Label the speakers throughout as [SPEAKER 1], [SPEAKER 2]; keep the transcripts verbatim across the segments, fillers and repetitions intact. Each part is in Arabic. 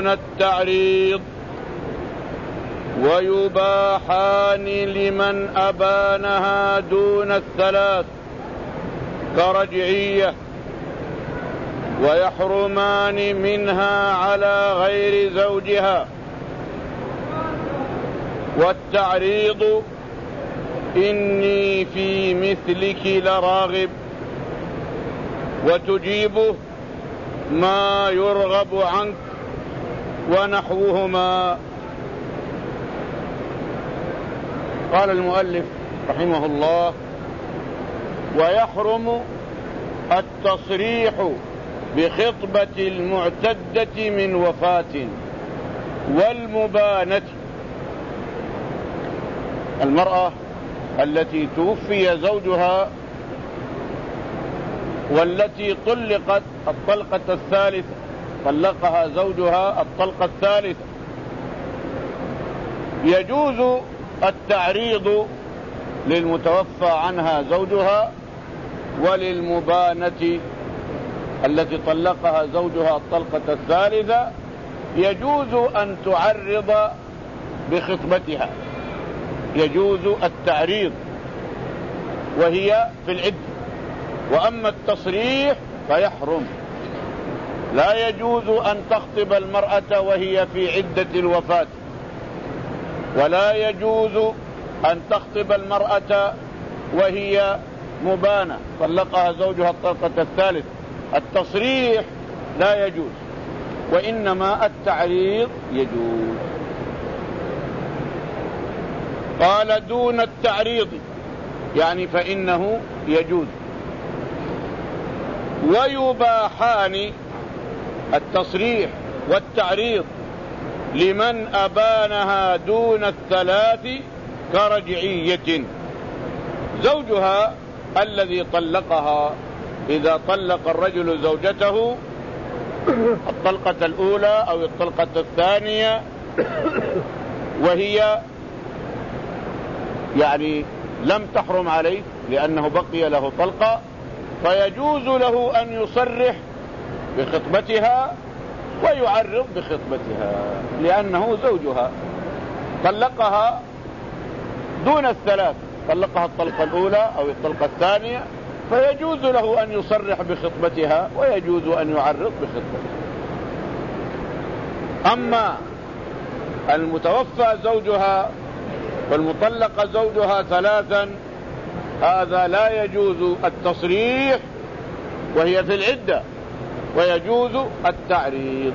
[SPEAKER 1] التعريض، ويباحان لمن أبانها دون الثلاث كرجعية، ويحرمان منها على غير زوجها. والتعريض إني في مثلك لراغب، وتجيبه ما يرغب عنك ونحوهما. قال المؤلف رحمه الله: ويحرم التصريح بخطبة المعتدة من وفاة والمبانة. المرأة التي توفي زوجها والتي طلقت الطلقة الثالثة، طلقها زوجها الطلقة الثالثة، يجوز التعريض للمتوفى عنها زوجها وللمبانة التي طلقها زوجها الطلقة الثالثة، يجوز أن تعرض بخطبتها، يجوز التعريض وهي في العدة. وأما التصريح فيحرم، لا يجوز أن تخطب المرأة وهي في عدة الوفاة، ولا يجوز أن تخطب المرأة وهي مبانة طلقها زوجها الطلقة الثالث. التصريح لا يجوز، وإنما التعريض يجوز. قال: دون التعريض، يعني فإنه يجوز. ويباحان التصريح والتعريض لمن أبانها دون الثلاث كرجعية. زوجها الذي طلقها، إذا طلق الرجل زوجته الطلقة الأولى أو الطلقة الثانية وهي يعني لم تحرم عليه لأنه بقي له طلقة، فيجوز له أن يصرح بخطبتها ويعرض بخطبتها، لأنه زوجها طلقها دون الثلاث، طلقها الطلقة الأولى أو الطلقة الثانية، فيجوز له أن يصرح بخطبتها ويجوز أن يعرض بخطبتها. أما المتوفى زوجها والمطلق زوجها ثلاثا، هذا لا يجوز التصريح وهي في العدة، ويجوز التعريض.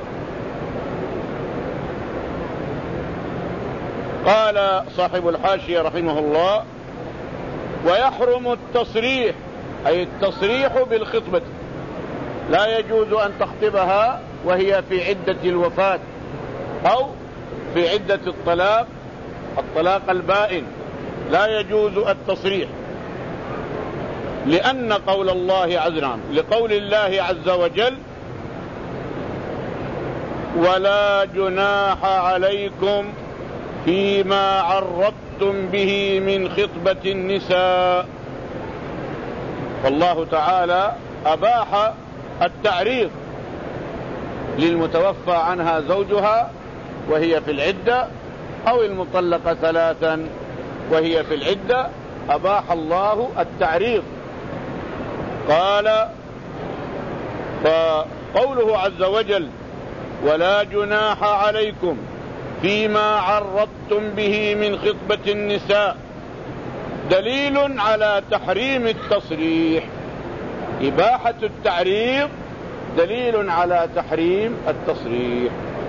[SPEAKER 1] قال صاحب الحاشية رحمه الله: ويحرم التصريح، أي التصريح بالخطبة، لا يجوز أن تخطبها وهي في عدة الوفاة أو في عدة الطلاق، الطلاق البائن، لا يجوز التصريح، لأن قول الله عز وجل لقول الله عز وجل: ولا جناح عليكم فيما عرضتم به من خطبة النساء. فالله تعالى أباح التعريض للمتوفى عنها زوجها وهي في العدة، أو المطلقة ثلاثا وهي في العدة، أباح الله التعريض. قال: فقوله عز وجل: ولا جناح عليكم فيما عرضتم به من خطبة النساء، دليل على تحريم التصريح. إباحة التعريض دليل على تحريم التصريح.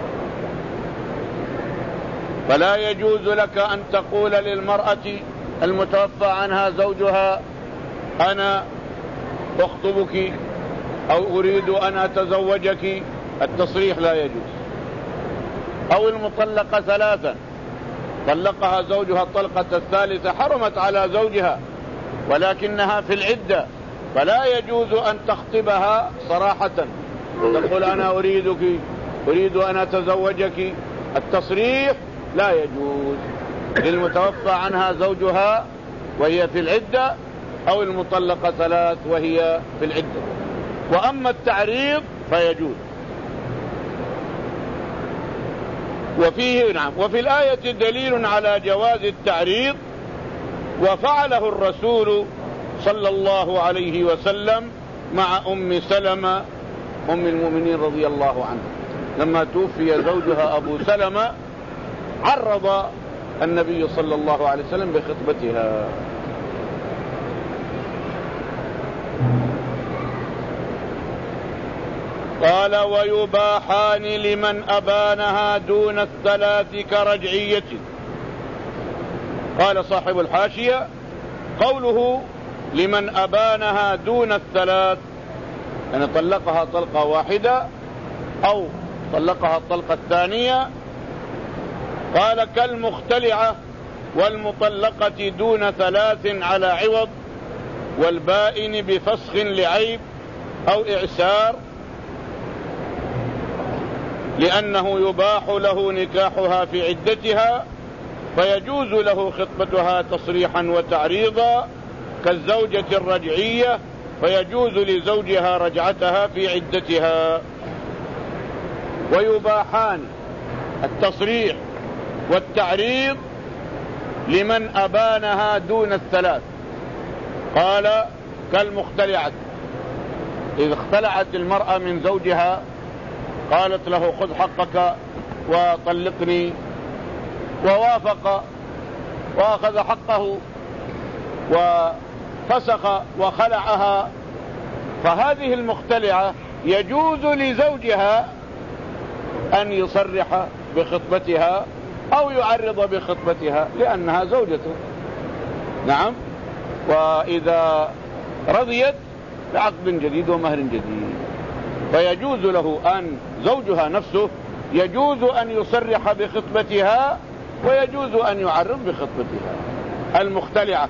[SPEAKER 1] فلا يجوز لك أن تقول للمرأة المتوفى عنها زوجها: أنا أخطبك أو أريد أن أتزوجك، التصريح لا يجوز. أو المطلقة ثلاثا، طلقها زوجها الطلقة الثالثة، حرمت على زوجها ولكنها في العدة، فلا يجوز أن تخطبها صراحة تقول: أنا أريدك، أريد أن أتزوجك، التصريح لا يجوز للمتوفى عنها زوجها وهي في العدة، أو المطلقة ثلاث وهي في العدة. وأما التعريض فيجوز. وفيه نعم وفي الآية دليل على جواز التعريض، وفعله الرسول صلى الله عليه وسلم مع أم سلمة أم المؤمنين رضي الله عنها لما توفي زوجها أبو سلمة، عرض النبي صلى الله عليه وسلم بخطبتها. قال: ويباحان لمن أبانها دون الثلاث كرجعية. قال صاحب الحاشية: قوله لمن أبانها دون الثلاث يعني طلقها طلقة واحدة أو طلقها الطلقة الثانية. قال: كالمختلعة والمطلقة دون ثلاث على عوض، والبائن بفسخ لعيب أو إعسار، لأنه يباح له نكاحها في عدتها فيجوز له خطبتها تصريحا وتعريضا، كالزوجة الرجعية فيجوز لزوجها رجعتها في عدتها. ويباحان التصريح والتعريض لمن أبانها دون الثلاث. قال: كالمختلعة، إذا اختلعت المرأة من زوجها قالت له: خذ حقك وطلقني، ووافق وأخذ حقه وفسخ وخلعها، فهذه المختلعة يجوز لزوجها أن يصرح بخطبتها أو يعرض بخطبتها لأنها زوجته. نعم. وإذا رضيت بعقد جديد ومهر جديد فيجوز له أن زوجها نفسه يجوز أن يصرح بخطبتها ويجوز أن يعرض بخطبتها. المختلعة.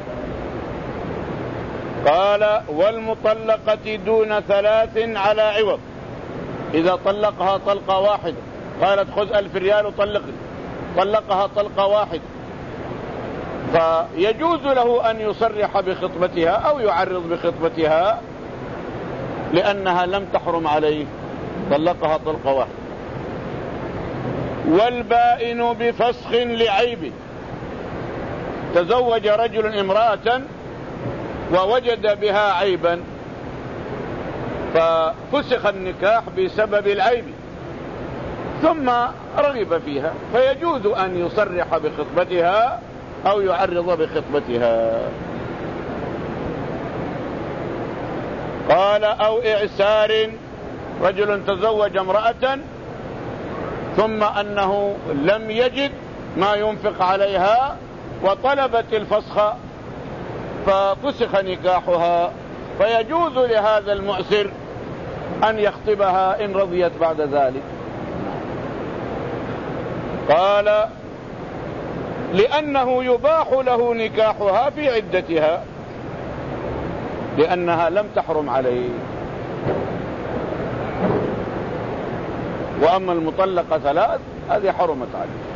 [SPEAKER 1] قال: والمطلقة دون ثلاث على عوض، إذا طلقها طلقة واحدة قالت: خذ ألف ريال وطلقني، طلقها طلقة واحدة، فيجوز له أن يصرح بخطبتها أو يعرض بخطبتها لأنها لم تحرم عليه، طلقها طلقة واحدة. والبائن بفسخ لعيب، تزوج رجل امرأة ووجد بها عيبا ففسخ النكاح بسبب العيب ثم رغب فيها، فيجوز أن يصرح بخطبتها أو يعرض بخطبتها. قال: أو إعسار، رجل تزوج امرأة ثم أنه لم يجد ما ينفق عليها وطلبت الفسخ ففسخ نكاحها، فيجوز لهذا المعسر أن يخطبها إن رضيت بعد ذلك. قال: لأنه يباح له نكاحها في عدتها لأنها لم تحرم عليه. وأما المطلقة ثلاث هذه حرمت عليه.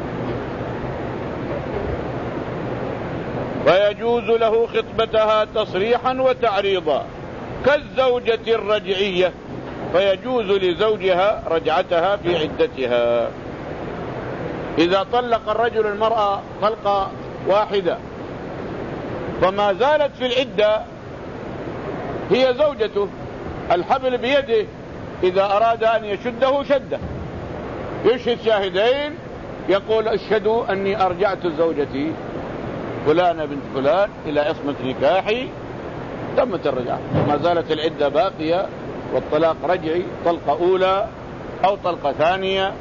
[SPEAKER 1] فيجوز له خطبتها تصريحا وتعريضا، كالزوجة الرجعية فيجوز لزوجها رجعتها في عدتها. إذا طلق الرجل المرأة طلقة واحدة فما زالت في العدة هي زوجته، الحبل بيده، إذا أراد أن يشده شده، يشهد شاهدين يقول: اشهدوا أني أرجعت زوجتي فلانة بنت فلان إلى عصمة نكاحي، تمت الرجعة، ما زالت العدة باقية، والطلاق رجعي، طلقة أولى أو طلقة ثانية.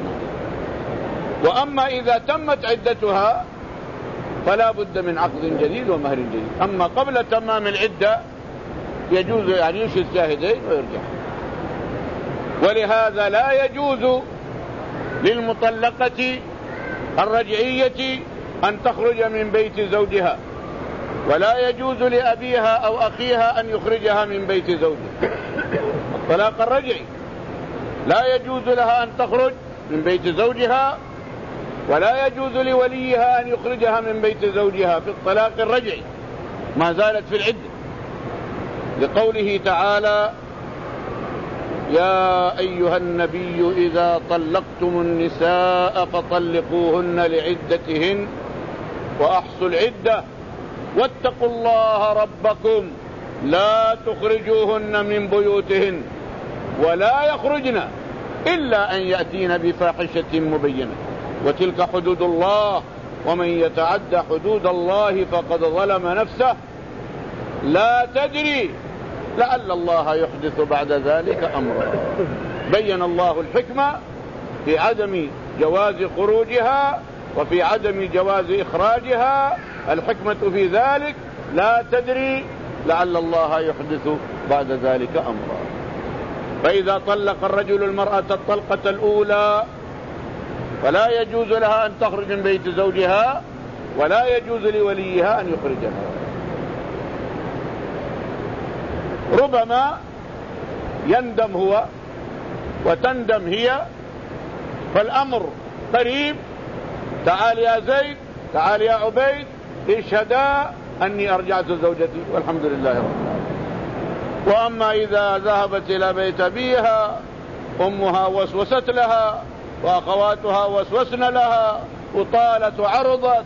[SPEAKER 1] وأما إذا تمت عدتها فلا بد من عقد جديد ومهر جديد. أما قبل تمام العدة يجوز يعني يشهد شاهدين ويرجع. ولهذا لا يجوز للمطلقة الرجعية أن تخرج من بيت زوجها، ولا يجوز لأبيها أو أخيها أن يخرجها من بيت زوجها. الطلاق الرجعي لا يجوز لها أن تخرج من بيت زوجها، ولا يجوز لوليها أن يخرجها من بيت زوجها في الطلاق الرجعي ما زالت في العدة، لقوله تعالى: يا أيها النبي إذا طلقتم النساء فطلقوهن لعدتهن وأحصوا العدة واتقوا الله ربكم لا تخرجوهن من بيوتهن ولا يخرجن إلا أن يأتين بفاحشة مبينة وتلك حدود الله ومن يتعد حدود الله فقد ظلم نفسه لا تدري لعل الله يحدث بعد ذلك أمرا. بين الله الحكمة في عدم جواز خروجها وفي عدم جواز إخراجها. الحكمة في ذلك لا تدري لعل الله يحدث بعد ذلك أمرا. فإذا طلق الرجل المرأة الطلقة الأولى فلا يجوز لها أن تخرج من بيت زوجها ولا يجوز لوليها أن يخرجها. ربما يندم هو وتندم هي فالأمر قريب. تعال يا زيد تعال يا عبيد اشهدا أني أرجعت زوجتي والحمد لله رب العالمين. وأما إذا ذهبت إلى بيت أبيها أمها وسوست لها وأخواتها وسوسن لها وطالت وعرضت.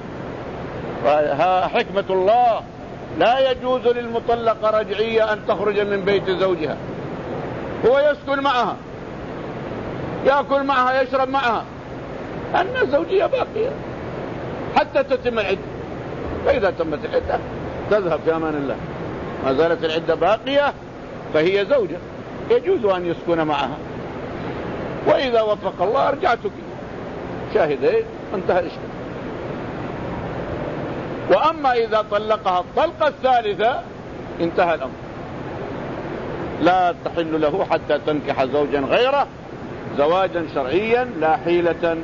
[SPEAKER 1] حكمة الله لا يجوز للمطلقة رجعية أن تخرج من بيت زوجها. هو يسكن معها يأكل معها يشرب معها أن الزوجية باقية حتى تتم العدة. فإذا تمت العدة تذهب في أمان الله. ما زالت العدة باقية فهي زوجة يجوز أن يسكن معها. وإذا وفق الله أرجعتك شاهدين انتهى الإشكال. وأما إذا طلقها الطلقة الثالثة انتهى الأمر. لا تحل له حتى تنكح زوجا غيره زواجا شرعيا لا حيلة.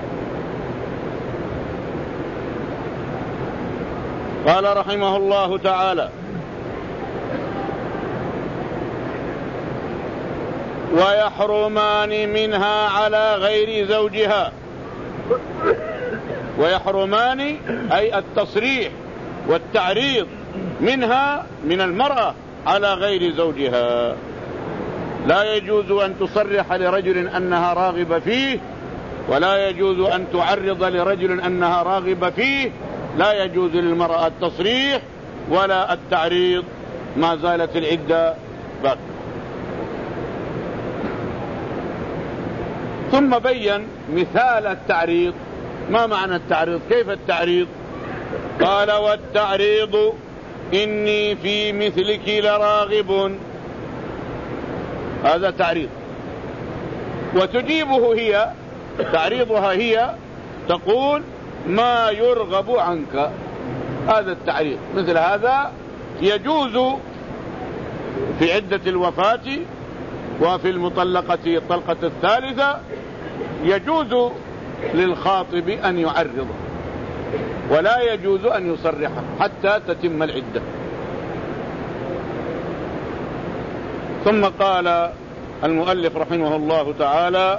[SPEAKER 1] قال رحمه الله تعالى ويحرمان منها على غير زوجها. ويحرمان أي التصريح والتعريض منها من المرأة على غير زوجها. لا يجوز أن تصرح لرجل أنها راغبة فيه ولا يجوز أن تعرض لرجل أنها راغبة فيه. لا يجوز للمرأة التصريح ولا التعريض ما زالت العدة باقية. ثم بين مثال التعريض. ما معنى التعريض؟ كيف التعريض؟ قال والتعريض إني في مثلك لراغب. هذا تعريض. وتجيبه هي تعريضها هي تقول ما يرغب عنك. هذا التعريض. مثل هذا يجوز في عدة الوفاة وفي المطلقة الطلقة الثالثة يجوز للخاطب أن يعرض ولا يجوز أن يصرح حتى تتم العدة. ثم قال المؤلف رحمه الله تعالى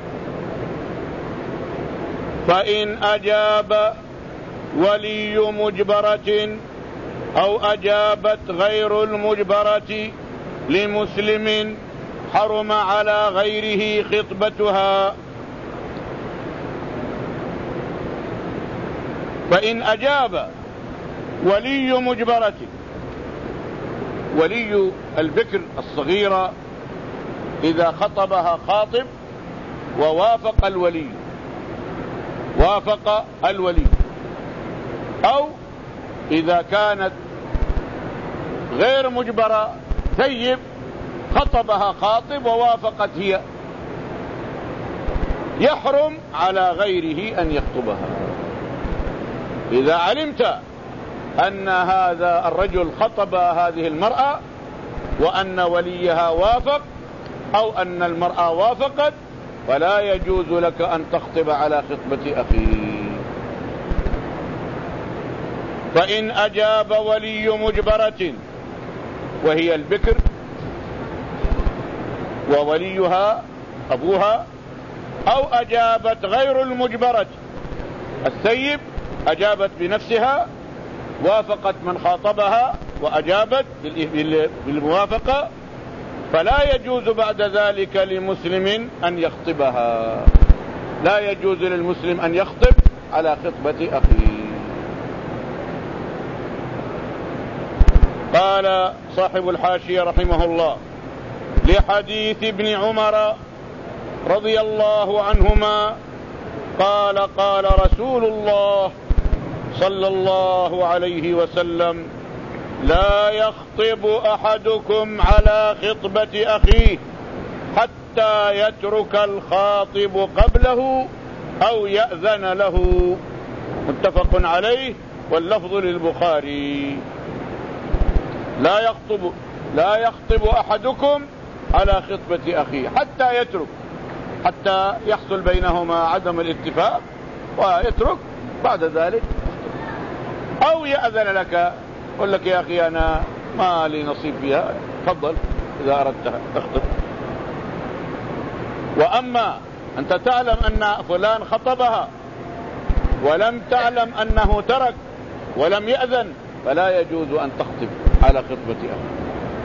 [SPEAKER 1] فإن أجاب ولي مجبرة أو أجابت غير المجبرة لمسلم حرم على غيره خطبتها. فإن أجاب ولي مجبرة ولي البكر الصغيرة إذا خطبها خاطب ووافق الولي وافق الولي أو إذا كانت غير مجبرة ثيب خطبها خاطب ووافقت هي يحرم على غيره أن يخطبها. إذا علمت أن هذا الرجل خطب هذه المرأة وأن وليها وافق أو أن المرأة وافقت فلا يجوز لك أن تخطب على خطبة أخيك. فإن أجاب ولي مجبرة وهي البكر ووليها أبوها أو أجابت غير المجبرة الثيب أجابت بنفسها وافقت من خاطبها وأجابت بالموافقة فلا يجوز بعد ذلك لمسلم أن يخطبها، لا يجوز للمسلم أن يخطب على خطبة أخيه. قال صاحب الحاشية رحمه الله: لحديث ابن عمر رضي الله عنهما قال قال رسول الله صلى الله عليه وسلم: لا يخطب أحدكم على خطبة أخيه حتى يترك الخاطب قبله أو يأذن له. متفق عليه واللفظ للبخاري. لا يخطب لا يخطب أحدكم على خطبة أخيه حتى يترك، حتى يحصل بينهما عدم الاتفاق ويترك، بعد ذلك أو يأذن لك، يقول لك: يا أخي أنا ما لي نصيب فيها، تفضل إذا أردت اخطب. وأما أنت تعلم أن فلان خطبها ولم تعلم أنه ترك ولم يأذن، فلا يجوز أن تخطب على خطبة أخيه.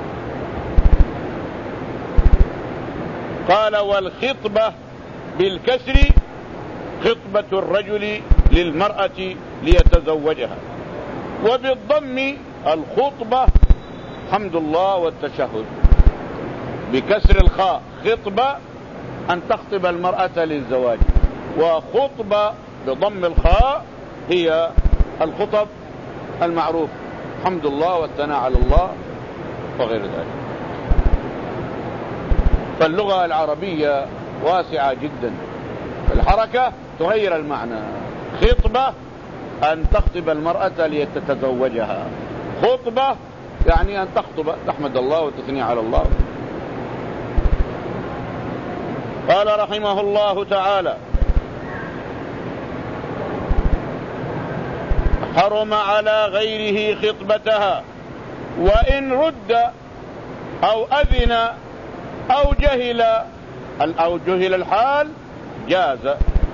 [SPEAKER 1] قال: والخطبة بالكسر خطبة الرجل للمرأة ليتزوجها، وبالضم الخطبة حمد الله والتشهد. بكسر الخاء خطبة أن تخطب المرأة للزواج، وخطبة بضم الخاء هي الخطب المعروف، حمد الله والثناء على الله وغير ذلك. فاللغة العربية واسعة جدا، الحركة تغير المعنى. خطبة أن تخطب المرأة ليتزوجها، خطبة يعني أن تخطب تحمد الله وتثني على الله. قال رحمه الله تعالى: حرم على غيره خطبتها وإن رد أو أذن أو جهل أو جهل الحال جاز.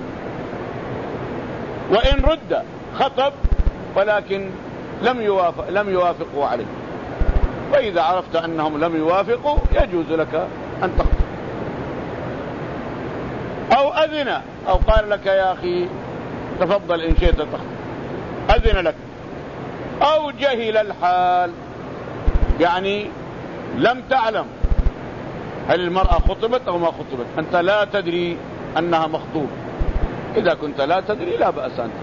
[SPEAKER 1] وإن رد خطب ولكن لم يوافق لم يوافقوا عليه، فإذا عرفت أنهم لم يوافقوا يجوز لك أن تخطب. أو أذن أو قال لك: يا أخي تفضل إن شئت تخطب، أذن لك. أو جهل الحال يعني لم تعلم هل المرأة خطبت أو ما خطبت، أنت لا تدري أنها مخطوبة. إذا كنت لا تدري لا بأس أنت.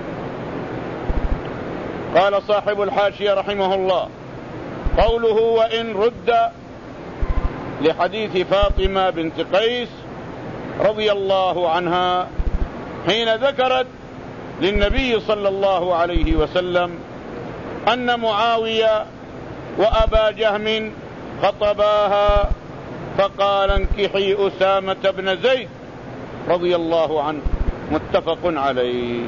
[SPEAKER 1] قال صاحب الحاشية رحمه الله: قوله وإن رد لحديث فاطمة بنت قيس رضي الله عنها حين ذكرت للنبي صلى الله عليه وسلم أن معاوية وأبا جهم خطباها فقال: انكحي أسامة بن زيد رضي الله عنه. متفق عليه.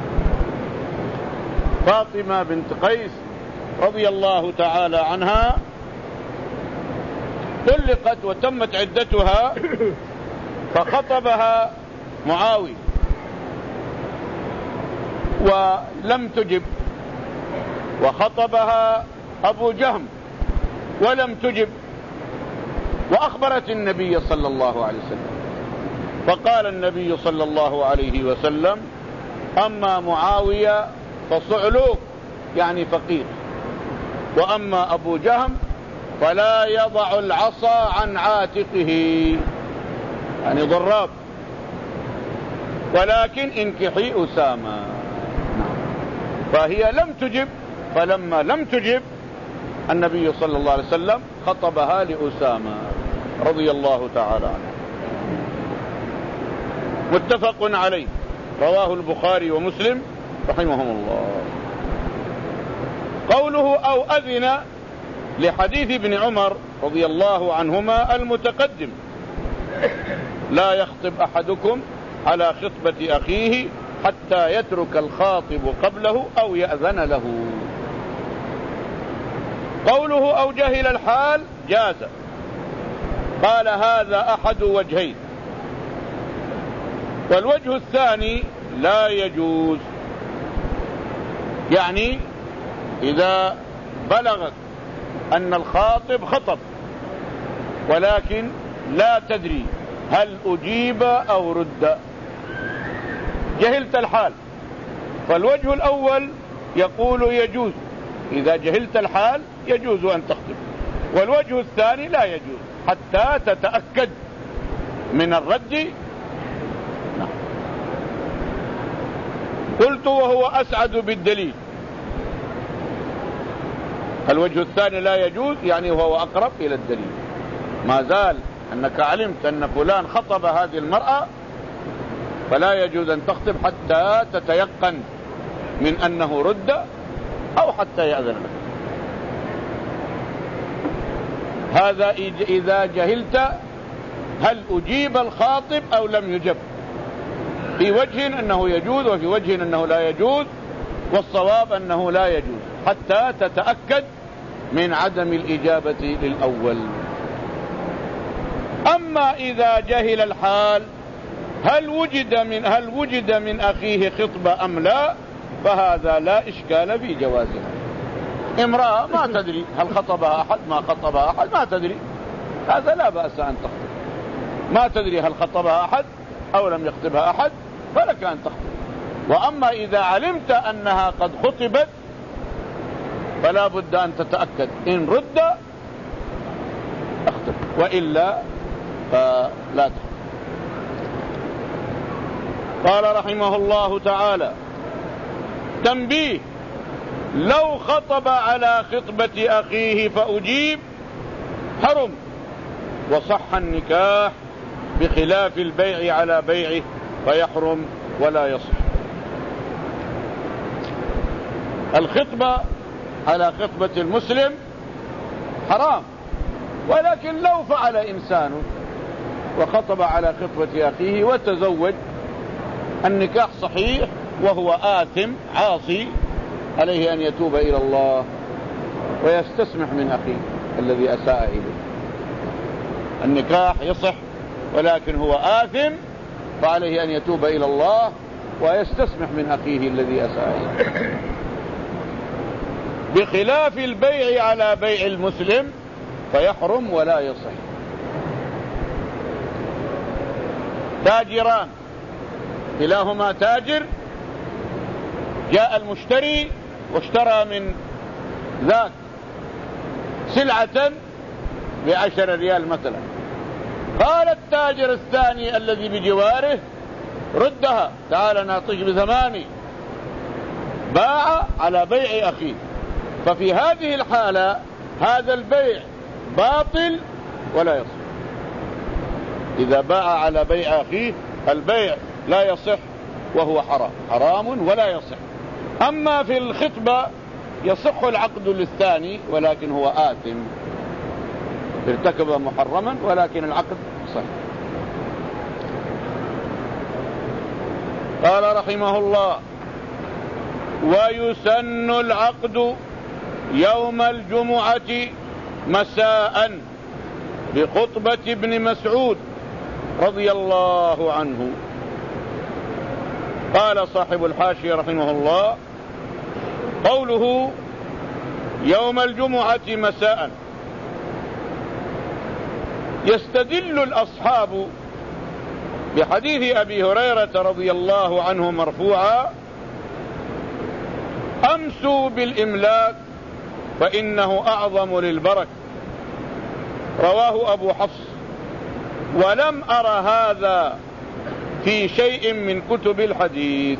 [SPEAKER 1] فاطمة بنت قيس رضي الله تعالى عنها طلقت وتمت عدتها، فخطبها معاوية ولم تجب، وخطبها أبو جهم ولم تجب، وأخبرت النبي صلى الله عليه وسلم، فقال النبي صلى الله عليه وسلم: أما معاوية فصعلوك يعني فقير، وأما أبو جهم فلا يضع العصا عن عاتقه يعني ضراب، ولكن انكحي أسامة. فهي لم تجب، فلما لم تجب النبي صلى الله عليه وسلم خطبها لأسامة رضي الله تعالى عنه. متفق عليه، رواه البخاري ومسلم رحمهم الله. قوله أو أذن لحديث ابن عمر رضي الله عنهما المتقدم: لا يخطب أحدكم على خطبة أخيه حتى يترك الخاطب قبله أو يأذن له. قوله أو جهل الحال جاز. قال: هذا أحد وجهين، والوجه الثاني لا يجوز. يعني إذا بلغت أن الخاطب خطب ولكن لا تدري هل أجيب أو رد، جهلت الحال. فالوجه الأول يقول يجوز، إذا جهلت الحال يجوز أن تخطب. والوجه الثاني لا يجوز حتى تتأكد من الرد. نعم. قلت وهو أسعد بالدليل. الوجه الثاني لا يجوز يعني وهو أقرب إلى الدليل. ما زال أنك علمت أن فلان خطب هذه المرأة فلا يجوز أن تخطب حتى تتيقن من أنه رد أو حتى يأذن لك. هذا إذا جهلت هل أجيب الخاطب أو لم يجب. في وجه أنه يجوز وفي وجه أنه لا يجوز، والصواب أنه لا يجوز حتى تتأكد من عدم الإجابة للأول. أما إذا جهل الحال هل وجد من هل وجد من أخيه خطبة أم لا، فهذا لا إشكال في جوازها. امرأة ما تدري هل خطبها أحد ما خطبها أحد، ما تدري، هذا لا بأس أن تخطب. ما تدري هل خطبها أحد أو لم يخطبها أحد فلك أن تخطب. وأما إذا علمت أنها قد خطبت فلا بد أن تتأكد، إن رد اخطب وإلا فلا تخطب. قال رحمه الله تعالى: تنبيه: لو خطب على خطبة أخيه فأجيب حرم وصح النكاح، بخلاف البيع على بيعه فيحرم ولا يصح. الخطبة على خطبة المسلم حرام، ولكن لو فعل إنسان وخطب على خطبة أخيه وتزوج النكاح صحيح وهو آثم عاصي، عليه أن يتوب إلى الله ويستسمح من أخيه الذي أساء إليه. النكاح يصح ولكن هو آثم، فعليه أن يتوب إلى الله ويستسمح من أخيه الذي أساء إليه. بخلاف البيع على بيع المسلم فيحرم ولا يصح. تاجران كلاهما تاجر، جاء المشتري واشترى من ذاك سلعة بعشر ريال مثلا، قال التاجر الثاني الذي بجواره: ردها، تعال نعطيك بثماني. باع على بيع أخيه، ففي هذه الحالة هذا البيع باطل ولا يصح. إذا باع على بيع أخيه البيع لا يصح وهو حرام حرام ولا يصح. أما في الخطبة يصح العقد للثاني ولكن هو آثم، ارتكب محرما ولكن العقد صح. قال رحمه الله: ويسن العقد يوم الجمعة مساء بخطبة ابن مسعود رضي الله عنه. قال صاحب الحاشية رحمه الله: قوله يوم الجمعة مساء يستدل الأصحاب بحديث أبي هريرة رضي الله عنه مرفوعا: أمسوا بالإملاك فإنه أعظم للبركة. رواه أبو حفص. ولم أر هذا في شيء من كتب الحديث،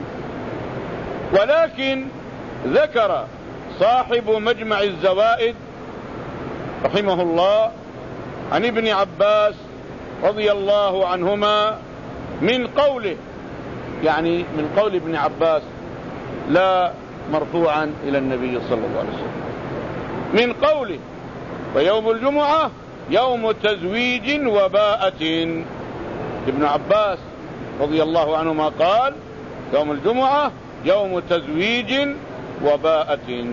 [SPEAKER 1] ولكن ذكر صاحب مجمع الزوائد رحمه الله عن ابن عباس رضي الله عنهما من قوله، يعني من قول ابن عباس لا مرفوعا إلى النبي صلى الله عليه وسلم، من قوله: ويوم الجمعة يوم تزويج وباءة. ابن عباس رضي الله عنهما قال: يوم الجمعة يوم تزويج وباءة.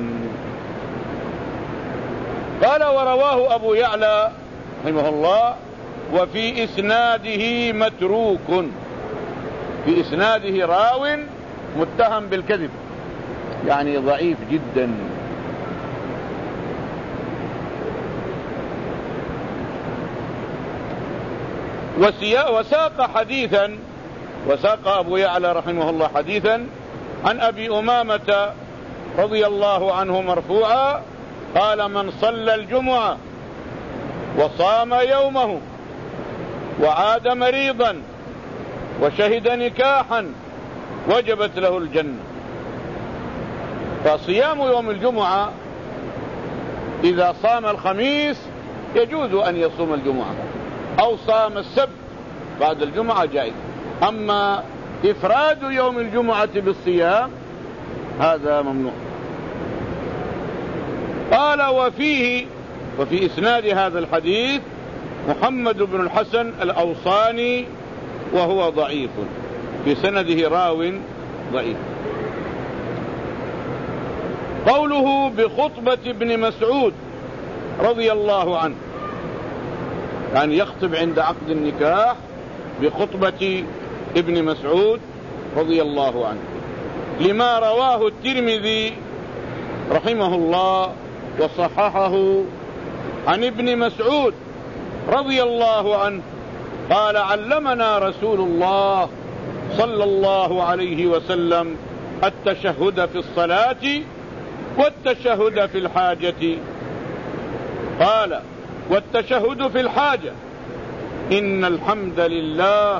[SPEAKER 1] قال: ورواه أبو يعلى رحمه الله: وفي إسناده متروك، في إسناده راو متهم بالكذب، يعني ضعيف جدا. وساق حديثا وساق أبو يعلى رحمه الله حديثا عن أبي أمامة رضي الله عنه مرفوعا قال: من صلى الجمعة وصام يومه وعاد مريضا وشهد نكاحا وجبت له الجنة. فصيام يوم الجمعة إذا صام الخميس يجوز أن يصوم الجمعة، أو صام السبت بعد الجمعة جائز. أما إفراد يوم الجمعة بالصيام هذا ممنوع. قال: وفيه وفي إسناد هذا الحديث محمد بن الحسن الأوصاني وهو ضعيف، في سنده راو ضعيف. قوله بخطبة ابن مسعود رضي الله عنه، يعني يخطب عند عقد النكاح بخطبة ابن مسعود رضي الله عنه، لما رواه الترمذي رحمه الله وصححه عن ابن مسعود رضي الله عنه قال: علمنا رسول الله صلى الله عليه وسلم التشهد في الصلاة والتشهد في الحاجة. قال: والتشهد في الحاجة: إن الحمد لله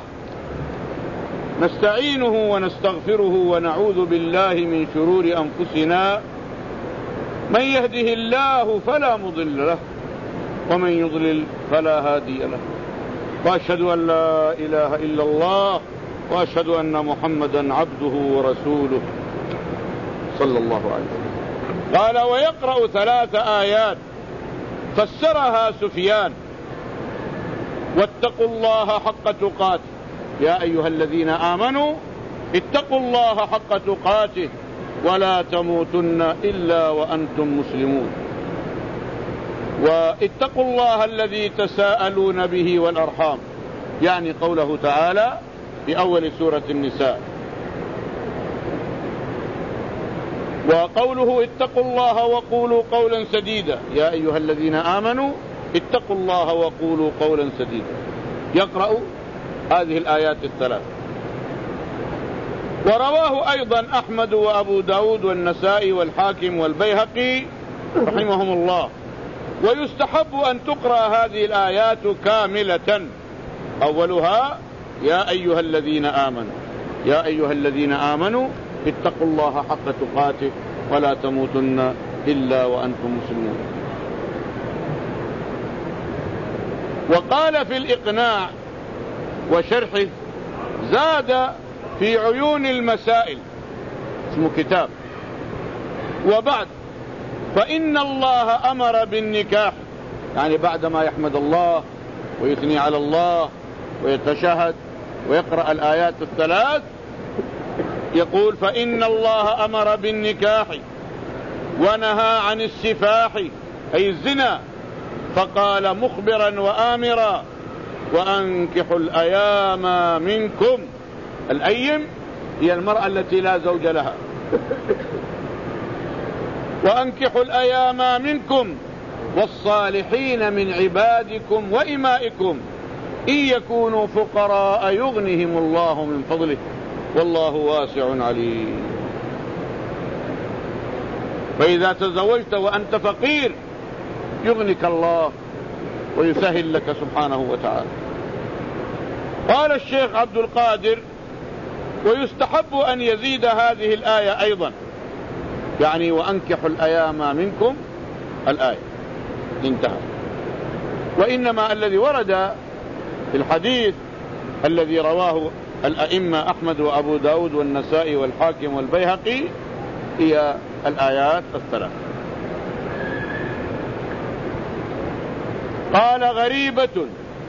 [SPEAKER 1] نستعينه ونستغفره ونعوذ بالله من شرور أنفسنا، من يهده الله فلا مضل له ومن يضلل فلا هادي له، وأشهد أن لا إله إلا الله وأشهد أن محمدا عبده ورسوله صلى الله عليه وسلم. قال: ويقرأ ثلاث آيات فسرها سفيان: واتقوا الله حق تقاته، يا أيها الذين آمنوا اتقوا الله حق تقاته ولا تموتن إلا وأنتم مسلمون، واتقوا الله الذي تساءلون به والأرحام، يعني قوله تعالى في أول سورة النساء. وقوله اتقوا الله وقولوا قولا سديدا، يا أيها الذين آمنوا اتقوا الله وقولوا قولا سديدا، يقرأ هذه الآيات الثلاث. ورواه أيضا أحمد وأبو داود والنسائي والحاكم والبيهقي رحمهم الله. ويستحب أن تقرأ هذه الآيات كاملة، أولها يا أيها الذين آمنوا، يا أيها الذين آمنوا اتقوا الله حق تقاته ولا تموتن إلا وأنتم مسلمون. وقال في الإقناع وشرحه، زاد في عيون المسائل، اسمه كتاب، وبعد: فإن الله أمر بالنكاح، يعني بعدما يحمد الله ويثني على الله ويتشهد ويقرأ الآيات الثلاث يقول: فإن الله أمر بالنكاح ونهى عن السفاح أي الزنا، فقال مخبرا وآمرا: وأنكحوا الأيام منكم. الأيم هي المرأة التي لا زوج لها. وأنكحوا الأيام منكم والصالحين من عبادكم وإمائكم إن يكونوا فقراء يغنهم الله من فضله والله واسع عليم. فإذا تزوجت وأنت فقير يغنك الله ويسهل لك سبحانه وتعالى. قال الشيخ عبد القادر: ويستحب أن يزيد هذه الآية أيضا، يعني وأنكحوا الأيام منكم الآية انتهى. وإنما الذي ورد في الحديث الذي رواه الأئمة أحمد وأبو داود والنسائي والحاكم والبيهقي هي الآيات الثلاث. قال: غريبة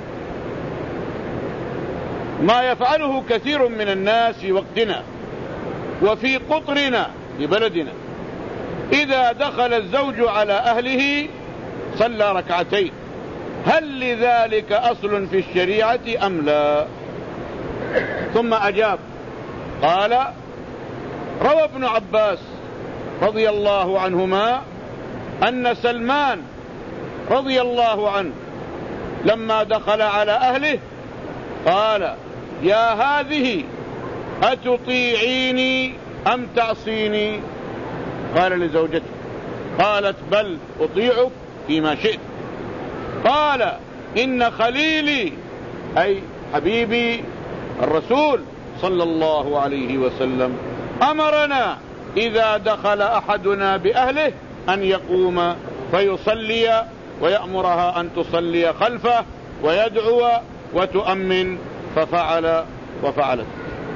[SPEAKER 1] ما يفعله كثير من الناس في وقتنا وفي قطرنا في بلدنا، إذا دخل الزوج على أهله صلى ركعتين، هل لذلك أصل في الشريعة أم لا؟ ثم أجاب قال: روى ابن عباس رضي الله عنهما أن سلمان رضي الله عنه لما دخل على أهله قال يا هذه أتطيعيني أم تعصيني؟ قال لزوجته، قالت بل أطيعك فيما شئت. قال إن خليلي أي حبيبي الرسول صلى الله عليه وسلم أمرنا إذا دخل أحدنا بأهله أن يقوم فيصلي ويأمرها أن تصلي خلفه ويدعو وتؤمن، ففعل وفعلت.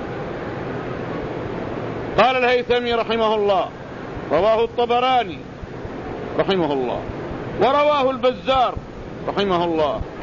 [SPEAKER 1] قال الهيثمي رحمه الله رواه الطبراني رحمه الله، ورواه البزار رحمه الله